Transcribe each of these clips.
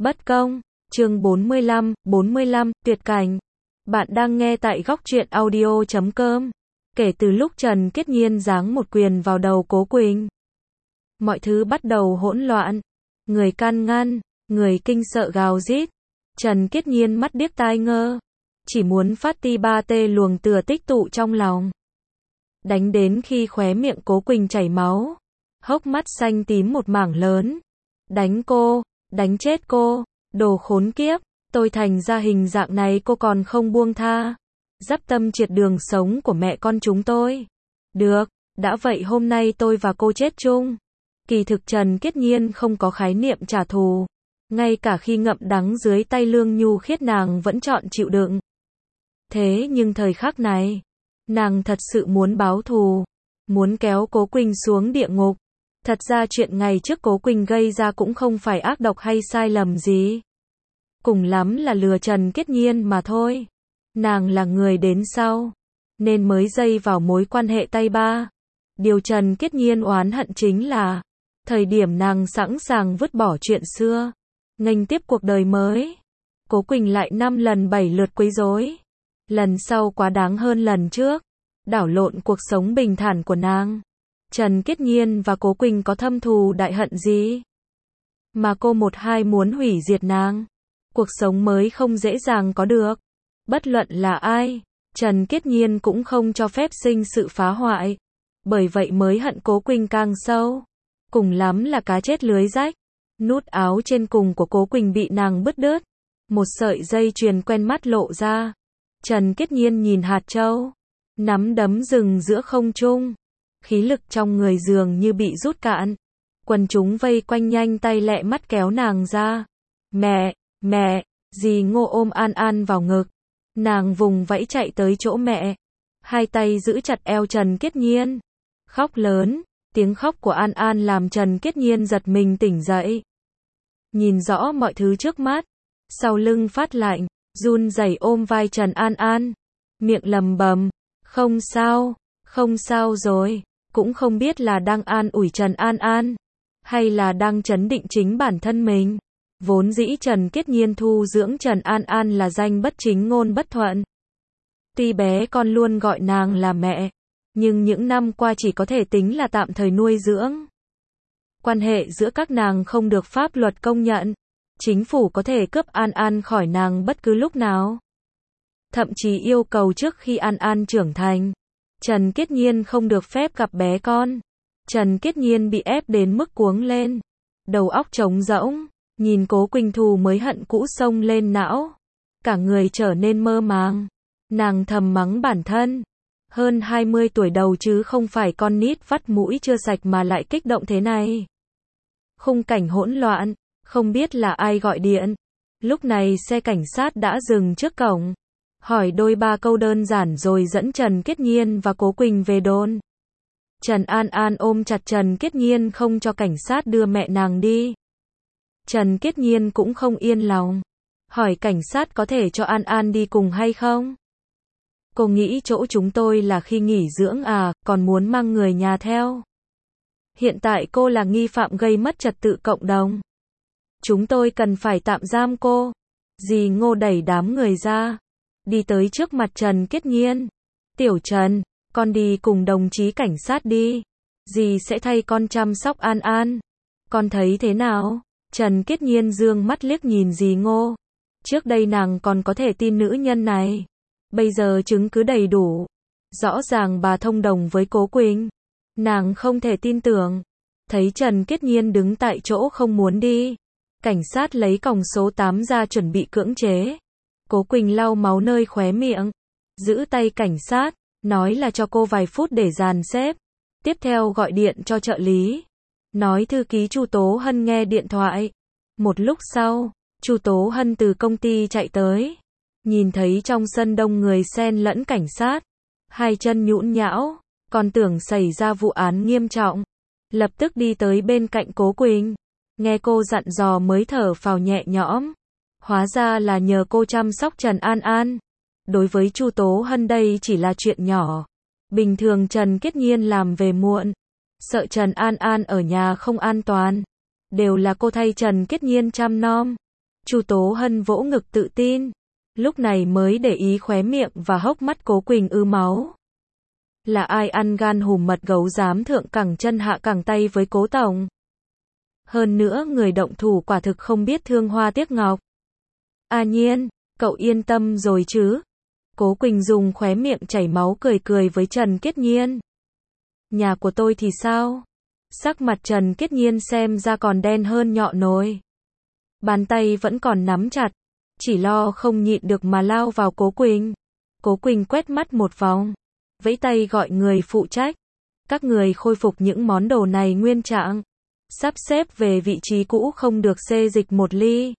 Bất công, chương 45, tuyệt cảnh. Bạn đang nghe tại góc truyện audio.com. Kể từ lúc Trần Kết Nhiên giáng một quyền vào đầu Cố Quỳnh, mọi thứ bắt đầu hỗn loạn. Người can ngăn, người kinh sợ gào rít. Trần Kết Nhiên mắt điếc tai ngơ, chỉ muốn phát ti ba tê luồng tựa tích tụ trong lòng. Đánh đến khi khóe miệng Cố Quỳnh chảy máu, hốc mắt xanh tím một mảng lớn. Đánh cô, đánh chết cô, đồ khốn kiếp, tôi thành ra hình dạng này cô còn không buông tha. Dắp tâm triệt đường sống của mẹ con chúng tôi. Được, đã vậy hôm nay tôi và cô chết chung. Kỳ thực Trần Kết Nhiên không có khái niệm trả thù. Ngay cả khi ngậm đắng dưới tay Lương Nhu Khiết nàng vẫn chọn chịu đựng. Thế nhưng thời khắc này, nàng thật sự muốn báo thù. Muốn kéo Cố Quỳnh xuống địa ngục. Thật ra chuyện ngày trước Cố Quỳnh gây ra cũng không phải ác độc hay sai lầm gì. Cùng lắm là lừa Trần Kết Nhiên mà thôi. Nàng là người đến sau, nên mới dây vào mối quan hệ tay ba. Điều Trần Kết Nhiên oán hận chính là, thời điểm nàng sẵn sàng vứt bỏ chuyện xưa, nghênh tiếp cuộc đời mới, Cố Quỳnh lại 5 lần 7 lượt quấy rối. Lần sau quá đáng hơn lần trước, đảo lộn cuộc sống bình thản của nàng. Trần Kết Nhiên và Cố Quỳnh có thâm thù đại hận gì? Mà cô một hai muốn hủy diệt nàng. Cuộc sống mới không dễ dàng có được. Bất luận là ai, Trần Kết Nhiên cũng không cho phép sinh sự phá hoại. Bởi vậy mới hận Cố Quỳnh càng sâu. Cùng lắm là cá chết lưới rách. Nút áo trên cùng của Cố Quỳnh bị nàng bứt đứt. Một sợi dây chuyền quen mắt lộ ra. Trần Kết Nhiên nhìn hạt châu, nắm đấm dừng giữa không trung. Khí lực trong người dường như bị rút cạn. Quần chúng vây quanh nhanh tay lẹ mắt kéo nàng ra. Mẹ, dì Ngô ôm An An vào ngực. Nàng vùng vẫy chạy tới chỗ mẹ. Hai tay giữ chặt eo Trần Kết Nhiên. Khóc lớn, tiếng khóc của An An làm Trần Kết Nhiên giật mình tỉnh dậy. Nhìn rõ mọi thứ trước mắt. Sau lưng phát lạnh, run rẩy ôm vai Trần An An. Miệng lầm bầm, không sao rồi. Cũng không biết là đang an ủi Trần An An, hay là đang trấn định chính bản thân mình. Vốn dĩ Trần Kết Nhiên thu dưỡng Trần An An là danh bất chính ngôn bất thuận. Tuy bé con luôn gọi nàng là mẹ, nhưng những năm qua chỉ có thể tính là tạm thời nuôi dưỡng. Quan hệ giữa các nàng không được pháp luật công nhận. Chính phủ có thể cướp An An khỏi nàng bất cứ lúc nào. Thậm chí yêu cầu trước khi An An trưởng thành, Trần Kết Nhiên không được phép gặp bé con. Trần Kết Nhiên bị ép đến mức cuống lên. Đầu óc trống rỗng. Nhìn Cố Quỳnh thù mới hận cũ xông lên não. Cả người trở nên mơ màng. Nàng thầm mắng bản thân. Hơn 20 tuổi đầu chứ không phải con nít vắt mũi chưa sạch mà lại kích động thế này. Khung cảnh hỗn loạn. Không biết là ai gọi điện. Lúc này xe cảnh sát đã dừng trước cổng. Hỏi đôi ba câu đơn giản rồi dẫn Trần Kết Nhiên và Cố Quỳnh về đồn. Trần An An ôm chặt Trần Kết Nhiên không cho cảnh sát đưa mẹ nàng đi. Trần Kết Nhiên cũng không yên lòng. Hỏi cảnh sát có thể cho An An đi cùng hay không? Cô nghĩ chỗ chúng tôi là khi nghỉ dưỡng à, còn muốn mang người nhà theo. Hiện tại cô là nghi phạm gây mất trật tự cộng đồng. Chúng tôi cần phải tạm giam cô. Dì Ngô đẩy đám người ra. Đi tới trước mặt Trần Kết Nhiên. Tiểu Trần, con đi cùng đồng chí cảnh sát đi. Dì sẽ thay con chăm sóc An An. Con thấy thế nào? Trần Kết Nhiên dương mắt liếc nhìn dì Ngô. Trước đây nàng còn có thể tin nữ nhân này. Bây giờ chứng cứ đầy đủ. Rõ ràng bà thông đồng với Cố Quỳnh. Nàng không thể tin tưởng. Thấy Trần Kết Nhiên đứng tại chỗ không muốn đi. Cảnh sát lấy còng số 8 ra chuẩn bị cưỡng chế. Cố Quỳnh lau máu nơi khóe miệng. Giữ tay cảnh sát. Nói là cho cô vài phút để dàn xếp. Tiếp theo gọi điện cho trợ lý. Nói thư ký Chu Tố Hân nghe điện thoại. Một lúc sau, Chu Tố Hân từ công ty chạy tới. Nhìn thấy trong sân đông người xen lẫn cảnh sát. Hai chân nhũn nhão. Còn tưởng xảy ra vụ án nghiêm trọng. Lập tức đi tới bên cạnh Cố Quỳnh. Nghe cô dặn dò mới thở phào nhẹ nhõm. Hóa ra là nhờ cô chăm sóc Trần An An. Đối với Chu Tố Hân đây chỉ là chuyện nhỏ. Bình thường Trần Kết Nhiên làm về muộn. Sợ Trần An An ở nhà không an toàn. Đều là cô thay Trần Kết Nhiên chăm nom. Chu Tố Hân vỗ ngực tự tin, lúc này mới để ý khóe miệng và hốc mắt Cố Quỳnh ứ máu. Là ai ăn gan hùm mật gấu dám thượng cẳng chân hạ cẳng tay với Cố tổng? Hơn nữa người động thủ quả thực không biết thương hoa tiếc ngọc. A Nhiên, cậu yên tâm rồi chứ? Cố Quỳnh dùng khóe miệng chảy máu cười cười với Trần Kiết Nhiên. Nhà của tôi thì sao? Sắc mặt Trần Kiết Nhiên xem ra còn đen hơn nhọ nồi. Bàn tay vẫn còn nắm chặt, chỉ lo không nhịn được mà lao vào Cố Quỳnh. Cố Quỳnh quét mắt một vòng, vẫy tay gọi người phụ trách. Các người khôi phục những món đồ này nguyên trạng, sắp xếp về vị trí cũ không được xê dịch một ly.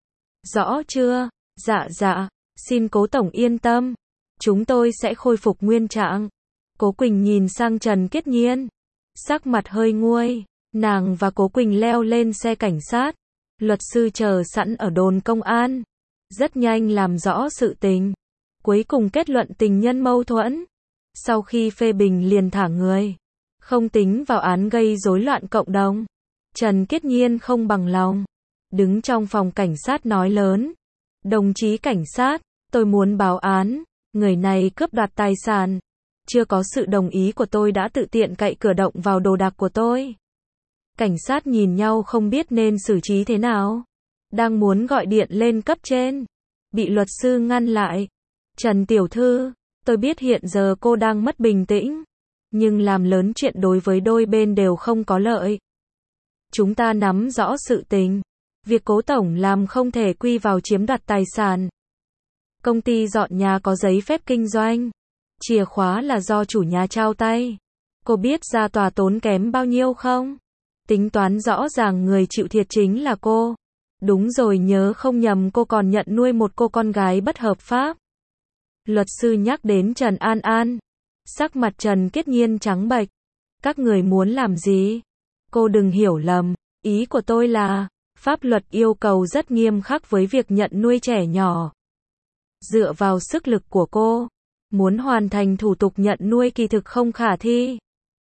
Rõ chưa? Dạ, xin Cố tổng yên tâm, chúng tôi sẽ khôi phục nguyên trạng. Cố Quỳnh nhìn sang Trần Kiết Nhiên, sắc mặt hơi nguôi, nàng và Cố Quỳnh leo lên xe cảnh sát. Luật sư chờ sẵn ở đồn công an, rất nhanh làm rõ sự tình, cuối cùng kết luận tình nhân mâu thuẫn. Sau khi phê bình liền thả người, không tính vào án gây rối loạn cộng đồng. Trần Kiết Nhiên không bằng lòng, đứng trong phòng cảnh sát nói lớn. Đồng chí cảnh sát, tôi muốn báo án, người này cướp đoạt tài sản. Chưa có sự đồng ý của tôi đã tự tiện cậy cửa động vào đồ đạc của tôi. Cảnh sát nhìn nhau không biết nên xử trí thế nào. Đang muốn gọi điện lên cấp trên, bị luật sư ngăn lại. Trần tiểu thư, tôi biết hiện giờ cô đang mất bình tĩnh, nhưng làm lớn chuyện đối với đôi bên đều không có lợi. Chúng ta nắm rõ sự tình. Việc Cố tổng làm không thể quy vào chiếm đoạt tài sản. Công ty dọn nhà có giấy phép kinh doanh. Chìa khóa là do chủ nhà trao tay. Cô biết ra tòa tốn kém bao nhiêu không? Tính toán rõ ràng người chịu thiệt chính là cô. Đúng rồi, nhớ không nhầm cô còn nhận nuôi một cô con gái bất hợp pháp. Luật sư nhắc đến Trần An An. Sắc mặt Trần Kiết Nhiên trắng bệch. Các người muốn làm gì? Cô đừng hiểu lầm. Ý của tôi là, pháp luật yêu cầu rất nghiêm khắc với việc nhận nuôi trẻ nhỏ. Dựa vào sức lực của cô, muốn hoàn thành thủ tục nhận nuôi kỳ thực không khả thi.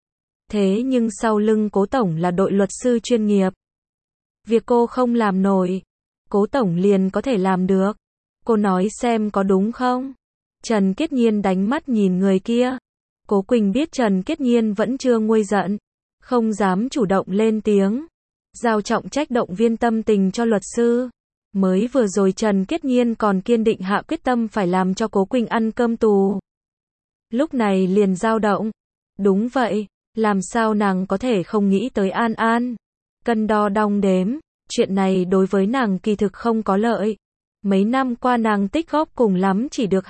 Thế nhưng sau lưng Cố tổng là đội luật sư chuyên nghiệp. Việc cô không làm nổi, Cố tổng liền có thể làm được. Cô nói xem có đúng không? Trần Kiết Nhiên đánh mắt nhìn người kia. Cố Quỳnh biết Trần Kiết Nhiên vẫn chưa nguôi giận, không dám chủ động lên tiếng, giao trọng trách động viên tâm tình cho luật sư. Mới vừa rồi Trần Kiết Nhiên còn kiên định hạ quyết tâm phải làm cho Cố Quỳnh ăn cơm tù. Lúc này liền dao động. Đúng vậy, làm sao nàng có thể không nghĩ tới An An. Cân đo đong đếm, chuyện này đối với nàng kỳ thực không có lợi. Mấy năm qua nàng tích góp cùng lắm chỉ được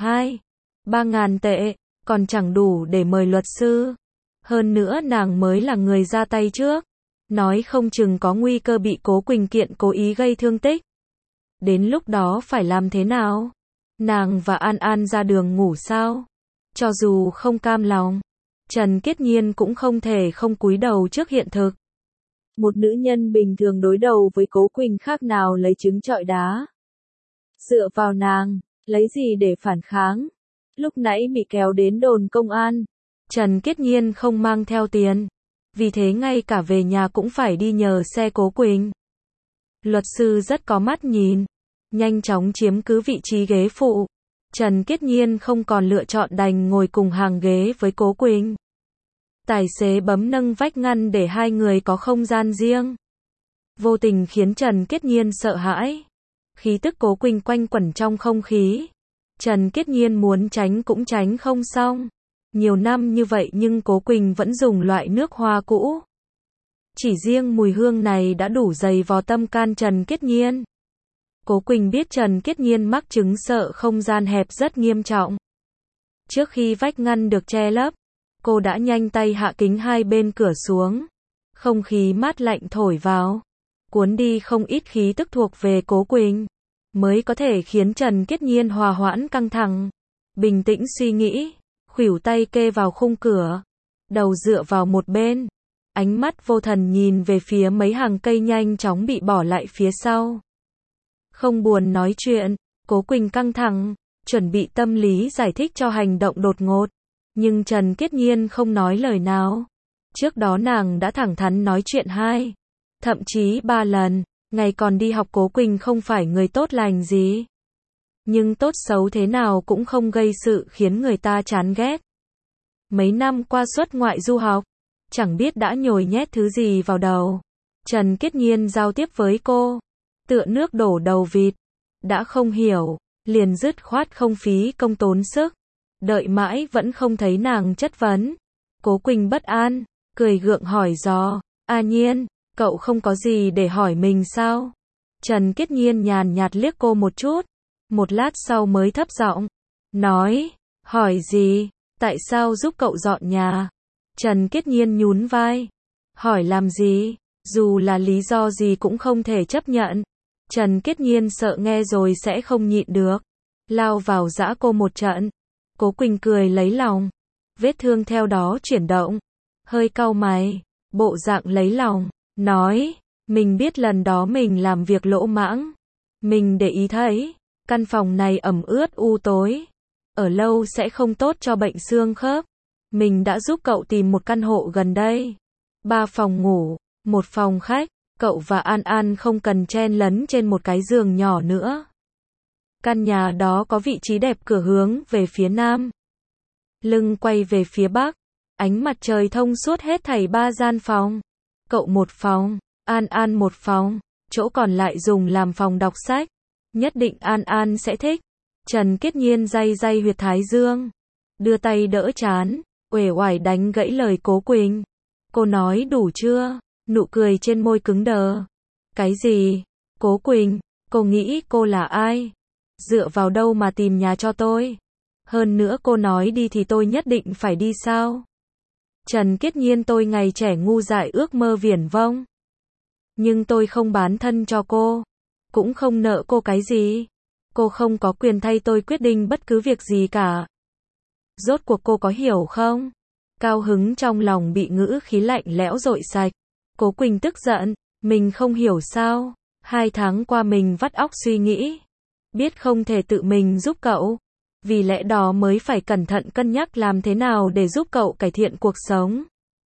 2-3 ngàn tệ, còn chẳng đủ để mời luật sư. Hơn nữa nàng mới là người ra tay trước, nói không chừng có nguy cơ bị Cố Quỳnh kiện cố ý gây thương tích. Đến lúc đó phải làm thế nào? Nàng và An An ra đường ngủ sao? Cho dù không cam lòng, Trần Kiết Nhiên cũng không thể không cúi đầu trước hiện thực. Một nữ nhân bình thường đối đầu với Cố Quỳnh khác nào lấy trứng trọi đá. Dựa vào nàng, lấy gì để phản kháng? Lúc nãy bị kéo đến đồn công an, Trần Kiết Nhiên không mang theo tiền, vì thế ngay cả về nhà cũng phải đi nhờ xe Cố Quỳnh. Luật sư rất có mắt nhìn, nhanh chóng chiếm cứ vị trí ghế phụ. Trần Kiết Nhiên không còn lựa chọn đành ngồi cùng hàng ghế với Cố Quỳnh. Tài xế bấm nâng vách ngăn để hai người có không gian riêng. Vô tình khiến Trần Kiết Nhiên sợ hãi. Khí tức Cố Quỳnh quanh quẩn trong không khí. Trần Kiết Nhiên muốn tránh cũng tránh không xong. Nhiều năm như vậy nhưng Cố Quỳnh vẫn dùng loại nước hoa cũ. Chỉ riêng mùi hương này đã đủ dày vò tâm can Trần Kiết Nhiên. Cố Quỳnh biết Trần Kiết Nhiên mắc chứng sợ không gian hẹp rất nghiêm trọng. Trước khi vách ngăn được che lấp, cô đã nhanh tay hạ kính hai bên cửa xuống. Không khí mát lạnh thổi vào, cuốn đi không ít khí tức thuộc về Cố Quỳnh, mới có thể khiến Trần Kiết Nhiên hòa hoãn căng thẳng, bình tĩnh suy nghĩ, khuỷu tay kê vào khung cửa, đầu dựa vào một bên, ánh mắt vô thần nhìn về phía mấy hàng cây nhanh chóng bị bỏ lại phía sau. Không buồn nói chuyện, Cố Quỳnh căng thẳng, chuẩn bị tâm lý giải thích cho hành động đột ngột, nhưng Trần Kiết Nhiên không nói lời nào. Trước đó nàng đã thẳng thắn nói chuyện thậm chí 3 lần, Ngày còn đi học Cố Quỳnh không phải người tốt lành gì. Nhưng tốt xấu thế nào cũng không gây sự khiến người ta chán ghét. Mấy năm qua xuất ngoại du học, chẳng biết đã nhồi nhét thứ gì vào đầu. Trần Kiết Nhiên giao tiếp với cô, tựa nước đổ đầu vịt. Đã không hiểu, liền dứt khoát không phí công tốn sức. Đợi mãi vẫn không thấy nàng chất vấn. Cố Quỳnh bất an, cười gượng hỏi dò, A Nhiên, cậu không có gì để hỏi mình sao? Trần Kiết Nhiên nhàn nhạt liếc cô một chút, một lát sau mới thấp giọng, nói, hỏi gì, tại sao giúp cậu dọn nhà? Trần Kiết Nhiên nhún vai, hỏi làm gì, dù là lý do gì cũng không thể chấp nhận. Trần Kiết Nhiên sợ nghe rồi sẽ không nhịn được, lao vào giã cô một trận. Cố Quỳnh cười lấy lòng, vết thương theo đó chuyển động, hơi cau mày, bộ dạng lấy lòng, nói, mình biết lần đó mình làm việc lỗ mãng, mình để ý thấy, căn phòng này ẩm ướt u tối, ở lâu sẽ không tốt cho bệnh xương khớp, mình đã giúp cậu tìm một căn hộ gần đây, 3 phòng ngủ, 1 phòng khách, cậu và An An không cần chen lấn trên một cái giường nhỏ nữa. Căn nhà đó có vị trí đẹp, cửa hướng về phía nam, lưng quay về phía bắc, ánh mặt trời thông suốt, hết thảy 3 gian phòng. Cậu 1 phòng, An An 1 phòng, chỗ còn lại dùng làm phòng đọc sách. Nhất định An An sẽ thích. Trần Kiết Nhiên day day huyệt thái dương, đưa tay đỡ trán, uể oải đánh gãy lời Cố Quỳnh. Cô nói đủ chưa? Nụ cười trên môi cứng đờ. Cái gì? Cố Quỳnh, cô nghĩ cô là ai? Dựa vào đâu mà tìm nhà cho tôi? Hơn nữa cô nói đi thì tôi nhất định phải đi sao? Trần Kiết Nhiên, tôi ngày trẻ ngu dại ước mơ viển vông. Nhưng tôi không bán thân cho cô. Cũng không nợ cô cái gì. Cô không có quyền thay tôi quyết định bất cứ việc gì cả. Rốt cuộc cô có hiểu không? Cao hứng trong lòng bị ngữ khí lạnh lẽo dội sạch. Cố Quỳnh tức giận. Mình không hiểu sao? 2 tháng qua mình vắt óc suy nghĩ. Biết không thể tự mình giúp cậu. Vì lẽ đó mới phải cẩn thận cân nhắc làm thế nào để giúp cậu cải thiện cuộc sống.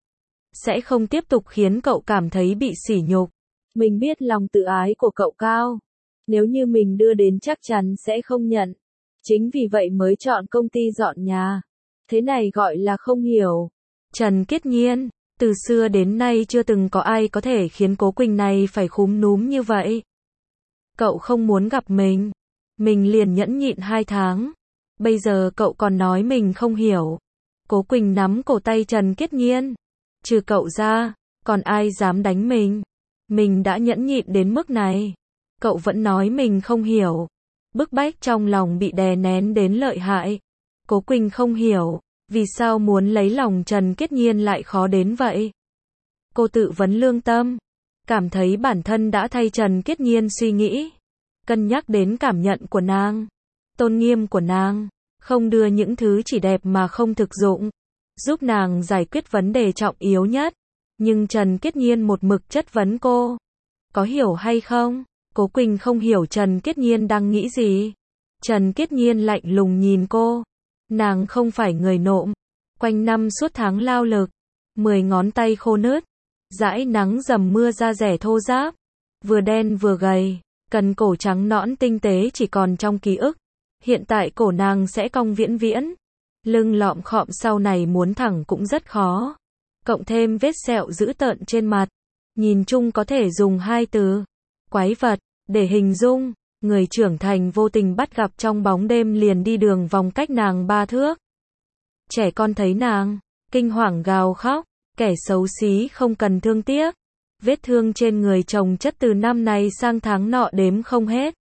Sẽ không tiếp tục khiến cậu cảm thấy bị sỉ nhục. Mình biết lòng tự ái của cậu cao. Nếu như mình đưa đến chắc chắn sẽ không nhận. Chính vì vậy mới chọn công ty dọn nhà. Thế này gọi là không hiểu. Trần Kiết Nhiên, từ xưa đến nay chưa từng có ai có thể khiến Cố Quỳnh này phải khúm núm như vậy. Cậu không muốn gặp mình liền nhẫn nhịn 2 tháng. Bây giờ cậu còn nói mình không hiểu. Cố Quỳnh nắm cổ tay Trần Kiết Nhiên. Trừ cậu ra, còn ai dám đánh mình? Mình đã nhẫn nhịn đến mức này. Cậu vẫn nói mình không hiểu. Bức bách trong lòng bị đè nén đến lợi hại. Cố Quỳnh không hiểu, vì sao muốn lấy lòng Trần Kiết Nhiên lại khó đến vậy. Cô tự vấn lương tâm, cảm thấy bản thân đã thay Trần Kiết Nhiên suy nghĩ. Cân nhắc đến cảm nhận của nàng, tôn nghiêm của nàng, không đưa những thứ chỉ đẹp mà không thực dụng, giúp nàng giải quyết vấn đề trọng yếu nhất. Nhưng Trần Kiết Nhiên một mực chất vấn cô. Có hiểu hay không? Cố Quỳnh không hiểu Trần Kiết Nhiên đang nghĩ gì. Trần Kiết Nhiên lạnh lùng nhìn cô. Nàng không phải người nộm. Quanh năm suốt tháng lao lực. 10 ngón tay khô nứt. Dãi nắng dầm mưa da rẻ thô ráp. Vừa đen vừa gầy. Cần cổ trắng nõn tinh tế chỉ còn trong ký ức. Hiện tại cổ nàng sẽ cong viễn viễn. Lưng lọm khọm sau này muốn thẳng cũng rất khó. Cộng thêm vết sẹo dữ tợn trên mặt. Nhìn chung có thể dùng 2 từ. Quái vật, để hình dung. Người trưởng thành vô tình bắt gặp trong bóng đêm liền đi đường vòng cách nàng 3 thước. Trẻ con thấy nàng, kinh hoàng gào khóc. Kẻ xấu xí không cần thương tiếc. Vết thương trên người chồng chất từ năm này sang tháng nọ đếm không hết.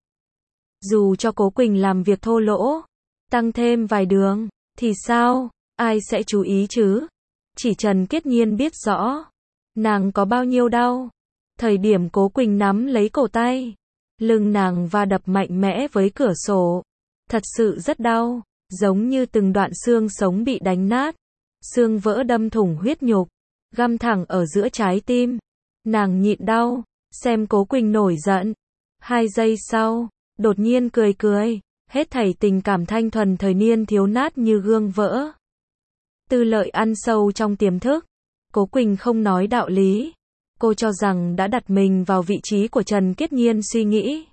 Dù cho Cố Quỳnh làm việc thô lỗ, tăng thêm vài đường, thì sao? Ai sẽ chú ý chứ? Chỉ Trần Kiết Nhiên biết rõ. Nàng có bao nhiêu đau. Thời điểm Cố Quỳnh nắm lấy cổ tay, lưng nàng va đập mạnh mẽ với cửa sổ. Thật sự rất đau, giống như từng đoạn xương sống bị đánh nát. Xương vỡ đâm thủng huyết nhục, găm thẳng ở giữa trái tim. Nàng nhịn đau, xem Cố Quỳnh nổi giận. 2 giây sau, đột nhiên cười cười. Hết thảy tình cảm thanh thuần thời niên thiếu nát như gương vỡ. Tư lợi ăn sâu trong tiềm thức. Cố Quỳnh không nói đạo lý. Cô cho rằng đã đặt mình vào vị trí của Trần Kiết Nhiên suy nghĩ.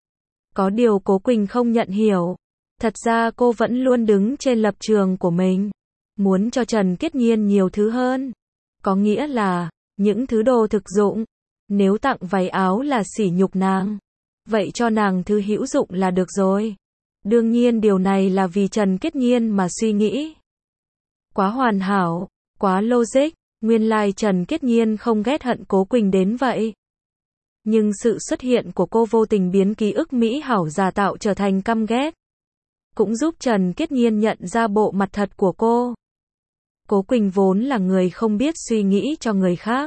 Có điều Cố Quỳnh không nhận hiểu. Thật ra cô vẫn luôn đứng trên lập trường của mình. Muốn cho Trần Kiết Nhiên nhiều thứ hơn. Có nghĩa là, những thứ đồ thực dụng. Nếu tặng váy áo là sỉ nhục nàng. Vậy cho nàng thứ hữu dụng là được rồi. Đương nhiên điều này là vì Trần Kiết Nhiên mà suy nghĩ. Quá hoàn hảo, quá logic. Nguyên lai Trần Kiết Nhiên không ghét hận Cố Quỳnh đến vậy. Nhưng sự xuất hiện của cô vô tình biến ký ức mỹ hảo giả tạo trở thành căm ghét. Cũng giúp Trần Kiết Nhiên nhận ra bộ mặt thật của cô. Cố Quỳnh vốn là người không biết suy nghĩ cho người khác.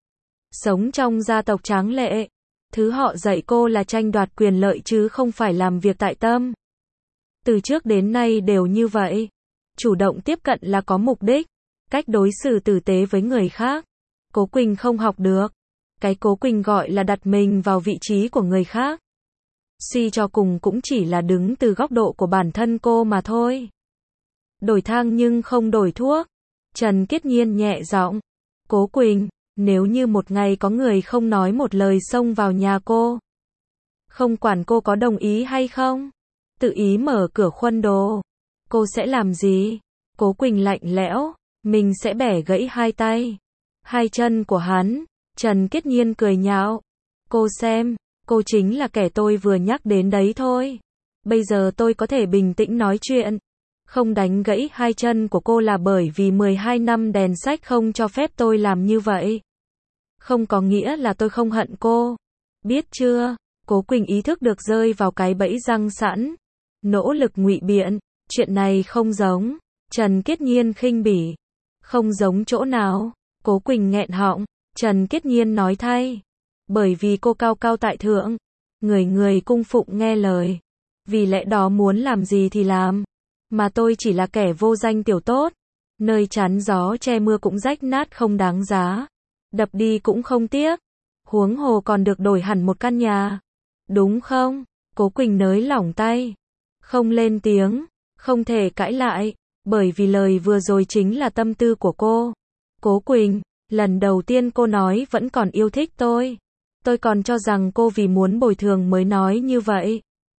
Sống trong gia tộc tráng lệ. Thứ họ dạy cô là tranh đoạt quyền lợi chứ không phải làm việc tại tâm. Từ trước đến nay đều như vậy. Chủ động tiếp cận là có mục đích. Cách đối xử tử tế với người khác. Cố Quỳnh không học được. Cái Cố Quỳnh gọi là đặt mình vào vị trí của người khác. Suy cho cùng cũng chỉ là đứng từ góc độ của bản thân cô mà thôi. Đổi thang nhưng không đổi thuốc. Trần Kiết Nhiên nhẹ giọng. Cố Quỳnh, nếu như một ngày có người không nói một lời xông vào nhà cô. Không quản cô có đồng ý hay không. Tự ý mở cửa khuân đồ. Cô sẽ làm gì? Cố Quỳnh lạnh lẽo. Mình sẽ bẻ gãy hai tay. Hai chân của hắn. Trần Kiết Nhiên cười nhạo. Cô xem, cô chính là kẻ tôi vừa nhắc đến đấy thôi. Bây giờ tôi có thể bình tĩnh nói chuyện. Không đánh gãy hai chân của cô là bởi vì 12 năm đèn sách không cho phép tôi làm như vậy. Không có nghĩa là tôi không hận cô. Biết chưa? Cố Quỳnh ý thức được rơi vào cái bẫy răng sẵn. Nỗ lực ngụy biện. Chuyện này không giống. Trần Kiết Nhiên khinh bỉ. Không giống chỗ nào? Cố Quỳnh nghẹn họng. Trần Kiết Nhiên nói thay. Bởi vì cô cao cao tại thượng. Người người cung phụng nghe lời. Vì lẽ đó muốn làm gì thì làm. Mà tôi chỉ là kẻ vô danh tiểu tốt. Nơi chắn gió che mưa cũng rách nát không đáng giá. Đập đi cũng không tiếc. Huống hồ còn được đổi hẳn một căn nhà. Đúng không? Cố Quỳnh nới lỏng tay. Không lên tiếng. Không thể cãi lại. Bởi vì lời vừa rồi chính là tâm tư của cô. Cố Quỳnh, lần đầu tiên cô nói vẫn còn yêu thích tôi. Tôi còn cho rằng cô vì muốn bồi thường mới nói như vậy.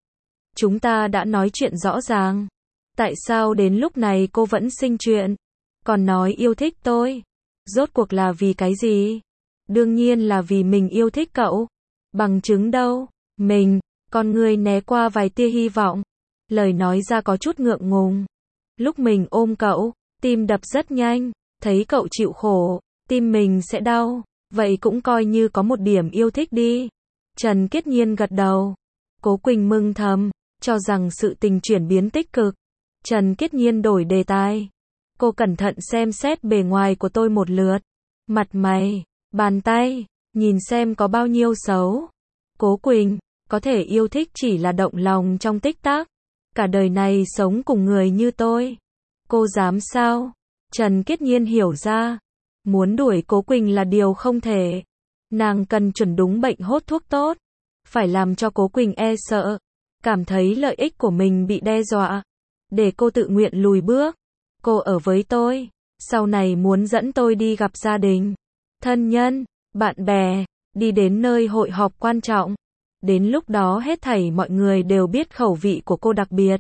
Chúng ta đã nói chuyện rõ ràng. Tại sao đến lúc này cô vẫn sinh chuyện? Còn nói yêu thích tôi. Rốt cuộc là vì cái gì? Đương nhiên là vì mình yêu thích cậu. Bằng chứng đâu? Mình, con người né qua vài tia hy vọng. Lời nói ra có chút ngượng ngùng. Lúc mình ôm cậu, tim đập rất nhanh. Thấy cậu chịu khổ, tim mình sẽ đau. Vậy cũng coi như có một điểm yêu thích đi. Trần Kiết Nhiên gật đầu. Cố Quỳnh mừng thầm, cho rằng sự tình chuyển biến tích cực. Trần Kiết Nhiên đổi đề tài. Cô cẩn thận xem xét bề ngoài của tôi một lượt. Mặt mày, bàn tay, nhìn xem có bao nhiêu xấu. Cố Quỳnh, có thể yêu thích chỉ là động lòng trong tích tắc. Cả đời này sống cùng người như tôi. Cô dám sao? Trần Kiết Nhiên hiểu ra. Muốn đuổi Cố Quỳnh là điều không thể. Nàng cần chuẩn đúng bệnh hốt thuốc tốt. Phải làm cho Cố Quỳnh e sợ. Cảm thấy lợi ích của mình bị đe dọa. Để cô tự nguyện lùi bước. Cô ở với tôi. Sau này muốn dẫn tôi đi gặp gia đình. Thân nhân, bạn bè. Đi đến nơi hội họp quan trọng. Đến lúc đó hết thảy mọi người đều biết khẩu vị của cô đặc biệt.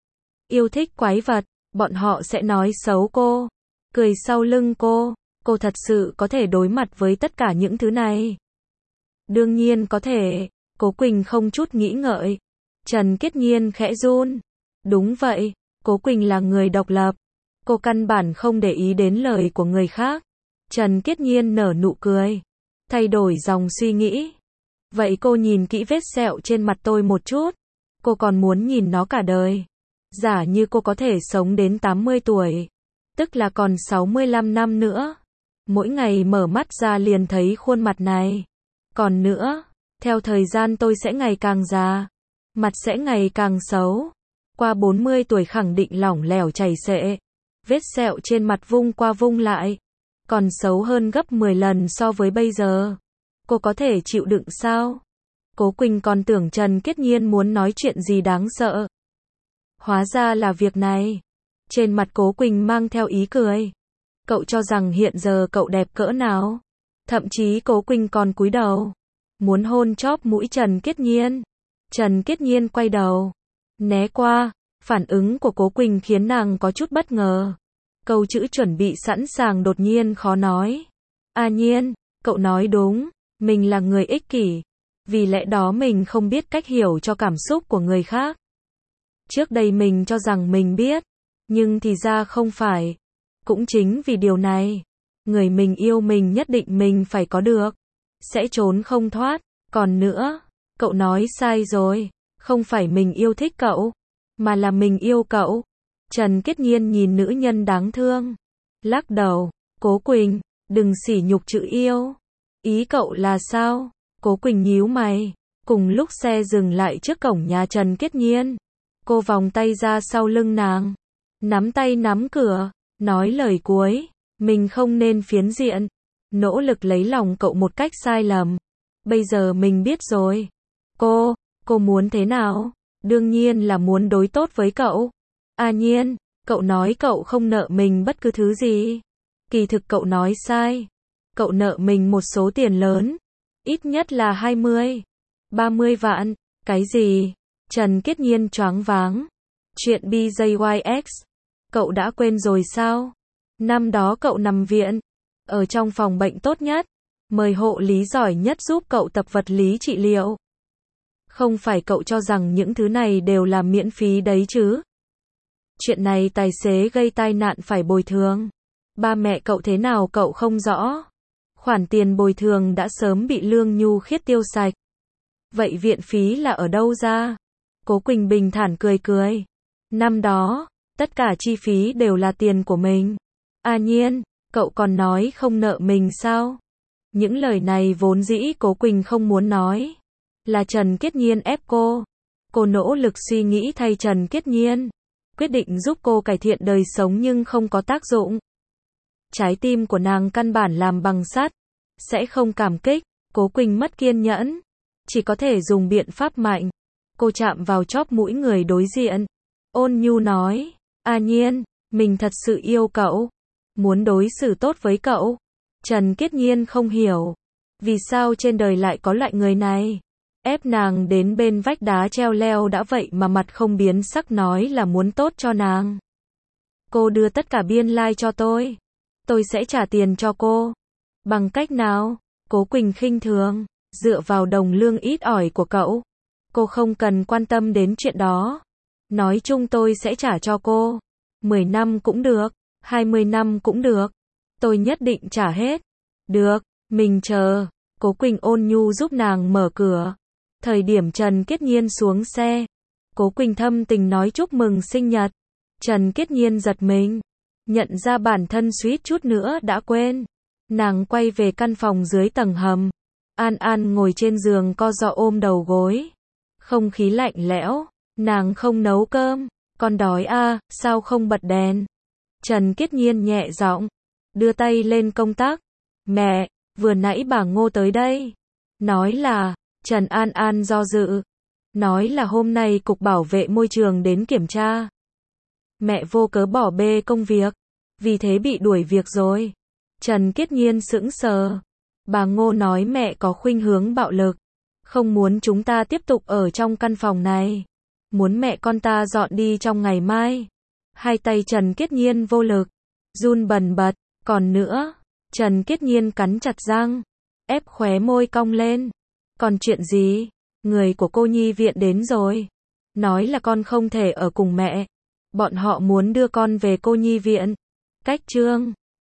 Yêu thích quái vật. Bọn họ sẽ nói xấu cô. Cười sau lưng cô. Cô thật sự có thể đối mặt với tất cả những thứ này. Đương nhiên có thể. Cố Quỳnh không chút nghĩ ngợi. Trần Kiết Nhiên khẽ run. Đúng vậy. Cố Quỳnh là người độc lập. Cô căn bản không để ý đến lời của người khác. Trần Kiết Nhiên nở nụ cười. Thay đổi dòng suy nghĩ. Vậy cô nhìn kỹ vết sẹo trên mặt tôi một chút. Cô còn muốn nhìn nó cả đời. Giả như cô có thể sống đến 80 tuổi. Tức là còn 65 năm nữa. Mỗi ngày mở mắt ra liền thấy khuôn mặt này. Còn nữa, theo thời gian tôi sẽ ngày càng già. Mặt sẽ ngày càng xấu. Qua 40 tuổi khẳng định lỏng lẻo chảy xệ. Vết sẹo trên mặt vung qua vung lại. Còn xấu hơn gấp 10 lần so với bây giờ. Cô có thể chịu đựng sao? Cố Quỳnh còn tưởng Trần Kiết Nhiên muốn nói chuyện gì đáng sợ. Hóa ra là việc này. Trên mặt Cố Quỳnh mang theo ý cười. Cậu cho rằng hiện giờ cậu đẹp cỡ nào? Thậm chí Cố Quỳnh còn cúi đầu, muốn hôn chóp mũi Trần Kiết Nhiên. Trần Kiết Nhiên quay đầu, né qua, phản ứng của Cố Quỳnh khiến nàng có chút bất ngờ. Câu chữ chuẩn bị sẵn sàng đột nhiên khó nói. A Nhiên, cậu nói đúng, mình là người ích kỷ. Vì lẽ đó mình không biết cách hiểu cho cảm xúc của người khác. Trước đây mình cho rằng mình biết, nhưng thì ra không phải. Cũng chính vì điều này, người mình yêu mình nhất định mình phải có được, sẽ trốn không thoát. Còn nữa, cậu nói sai rồi, không phải mình yêu thích cậu, mà là mình yêu cậu. Trần Kiết Nhiên nhìn nữ nhân đáng thương, lắc đầu. Cố Quỳnh, đừng sỉ nhục chữ yêu. Ý cậu là sao? Cố Quỳnh nhíu mày. Cùng lúc xe dừng lại trước cổng nhà Trần Kiết Nhiên, cô vòng tay ra sau lưng nàng, nắm tay nắm cửa, nói lời cuối. Mình không nên phiến diện, nỗ lực lấy lòng cậu một cách sai lầm. Bây giờ mình biết rồi. Cô muốn thế nào? Đương nhiên là muốn đối tốt với cậu. A Nhiên, cậu nói cậu không nợ mình bất cứ thứ gì. Kỳ thực cậu nói sai. Cậu nợ mình một số tiền lớn. Ít nhất là 20, 30 vạn. Cái gì? Trần Kiết Nhiên choáng váng. Chuyện BJYX. Cậu đã quên rồi sao? Năm đó cậu nằm viện, ở trong phòng bệnh tốt nhất, mời hộ lý giỏi nhất giúp cậu tập vật lý trị liệu. Không phải cậu cho rằng những thứ này đều là miễn phí đấy chứ? Chuyện này tài xế gây tai nạn phải bồi thường. Ba mẹ cậu thế nào cậu không rõ. Khoản tiền bồi thường đã sớm bị Lương Nhu Khiết tiêu sạch. Vậy viện phí là ở đâu ra? Cố Quỳnh bình thản cười cười. Năm đó, tất cả chi phí đều là tiền của mình. A Nhiên, cậu còn nói không nợ mình sao? Những lời này vốn dĩ Cố Quỳnh không muốn nói. Là Trần Kiết Nhiên ép cô. Cô nỗ lực suy nghĩ thay Trần Kiết Nhiên, quyết định giúp cô cải thiện đời sống nhưng không có tác dụng. Trái tim của nàng căn bản làm bằng sắt, sẽ không cảm kích. Cố Quỳnh mất kiên nhẫn, chỉ có thể dùng biện pháp mạnh. Cô chạm vào chóp mũi người đối diện, ôn nhu nói, A Nhiên, mình thật sự yêu cậu, muốn đối xử tốt với cậu. Trần Kiết Nhiên không hiểu, vì sao trên đời lại có loại người này. Ép nàng đến bên vách đá treo leo đã vậy mà mặt không biến sắc nói là muốn tốt cho nàng. Cô đưa tất cả biên lai cho tôi sẽ trả tiền cho cô. Bằng cách nào? Cố Quỳnh khinh thường, dựa vào đồng lương ít ỏi của cậu. Cô không cần quan tâm đến chuyện đó. Nói chung tôi sẽ trả cho cô. 10 năm cũng được, 20 năm cũng được. Tôi nhất định trả hết. Được, mình chờ. Cố Quỳnh ôn nhu giúp nàng mở cửa. Thời điểm Trần Kiết Nhiên xuống xe, Cố Quỳnh thâm tình nói chúc mừng sinh nhật. Trần Kiết Nhiên giật mình, nhận ra bản thân suýt chút nữa đã quên. Nàng quay về căn phòng dưới tầng hầm. An An ngồi trên giường co ro ôm đầu gối. Không khí lạnh lẽo, nàng không nấu cơm. Con đói à, sao không bật đèn? Trần Kiết Nhiên nhẹ giọng, đưa tay lên công tắc. Mẹ, vừa nãy bà Ngô tới đây. Nói là, Trần An An do dự. Nói là hôm nay Cục Bảo vệ Môi trường đến kiểm tra. Mẹ vô cớ bỏ bê công việc, vì thế bị đuổi việc rồi. Trần Kiết Nhiên sững sờ. Bà Ngô nói mẹ có khuynh hướng bạo lực, không muốn chúng ta tiếp tục ở trong căn phòng này, muốn mẹ con ta dọn đi trong ngày mai. Hai tay Trần Kiết Nhiên vô lực, run bần bật. Còn nữa, Trần Kiết Nhiên cắn chặt răng, ép khóe môi cong lên. Còn chuyện gì? Người của cô nhi viện đến rồi, nói là con không thể ở cùng mẹ. Bọn họ muốn đưa con về cô nhi viện. Cách chương